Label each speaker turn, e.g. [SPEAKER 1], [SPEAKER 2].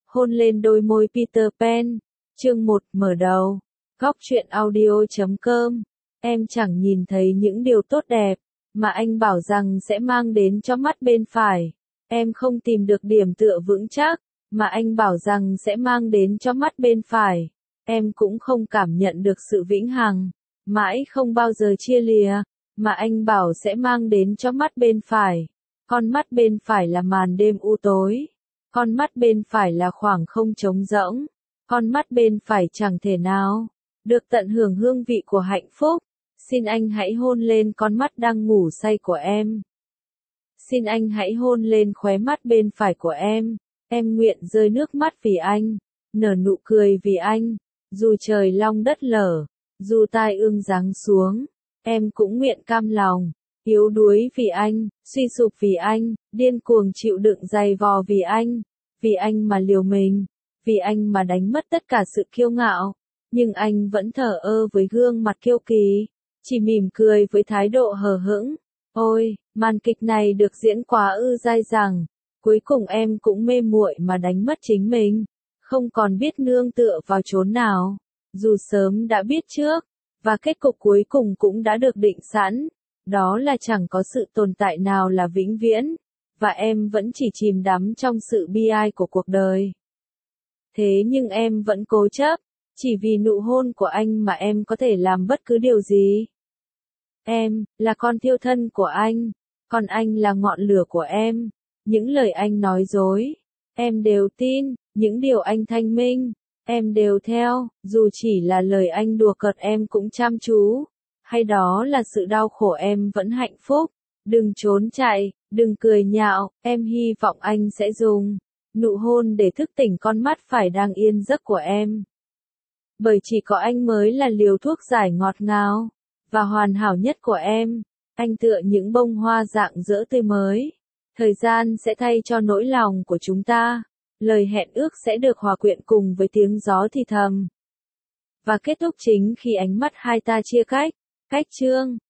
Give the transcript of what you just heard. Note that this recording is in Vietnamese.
[SPEAKER 1] Hôn lên đôi môi Peter Pan. Chương 1 mở đầu. Góc truyện audio.com. Em chẳng nhìn thấy những điều tốt đẹp mà anh bảo rằng sẽ mang đến cho mắt bên phải. Em không tìm được điểm tựa vững chắc mà anh bảo rằng sẽ mang đến cho mắt bên phải. Em cũng không cảm nhận được sự vĩnh hằng, mãi không bao giờ chia lìa, mà anh bảo sẽ mang đến cho mắt bên phải. Con mắt bên phải là màn đêm u tối. Con mắt bên phải là khoảng không trống rỗng. Con mắt bên phải chẳng thể nào được tận hưởng hương vị của hạnh phúc. Xin anh hãy hôn lên con mắt đang ngủ say của em. Xin anh hãy hôn lên khóe mắt bên phải của em. Em nguyện rơi nước mắt vì anh, nở nụ cười vì anh. Dù trời long đất lở, dù tai ương giáng xuống, em cũng nguyện cam lòng, yếu đuối vì anh, suy sụp vì anh, điên cuồng chịu đựng dày vò vì anh mà liều mình, vì anh mà đánh mất tất cả sự kiêu ngạo. Nhưng anh vẫn thờ ơ với gương mặt kiêu kỳ, chỉ mỉm cười với thái độ hờ hững. Ôi, màn kịch này được diễn quá ư dai dẳng, cuối cùng em cũng mê muội mà đánh mất chính mình, không còn biết nương tựa vào chốn nào, dù sớm đã biết trước, và kết cục cuối cùng cũng đã được định sẵn, đó là chẳng có sự tồn tại nào là vĩnh viễn, và em vẫn chỉ chìm đắm trong sự bi ai của cuộc đời. Thế nhưng em vẫn cố chấp, chỉ vì nụ hôn của anh mà em có thể làm bất cứ điều gì. Em là con thiêu thân của anh, còn anh là ngọn lửa của em. Những lời anh nói dối, em đều tin, những điều anh thanh minh, em đều theo, dù chỉ là lời anh đùa cợt em cũng chăm chú, hay đó là sự đau khổ em vẫn hạnh phúc. Đừng trốn chạy, đừng cười nhạo, em hy vọng anh sẽ dùng nụ hôn để thức tỉnh con mắt phải đang yên giấc của em. Bởi chỉ có anh mới là liều thuốc giải ngọt ngào và hoàn hảo nhất của em. Anh tựa những bông hoa rạng rỡ tươi mới. Thời gian sẽ thay cho nỗi lòng của chúng ta. Lời hẹn ước sẽ được hòa quyện cùng với tiếng gió thì thầm. Và kết thúc chính khi ánh mắt hai ta chia cách. Cách chương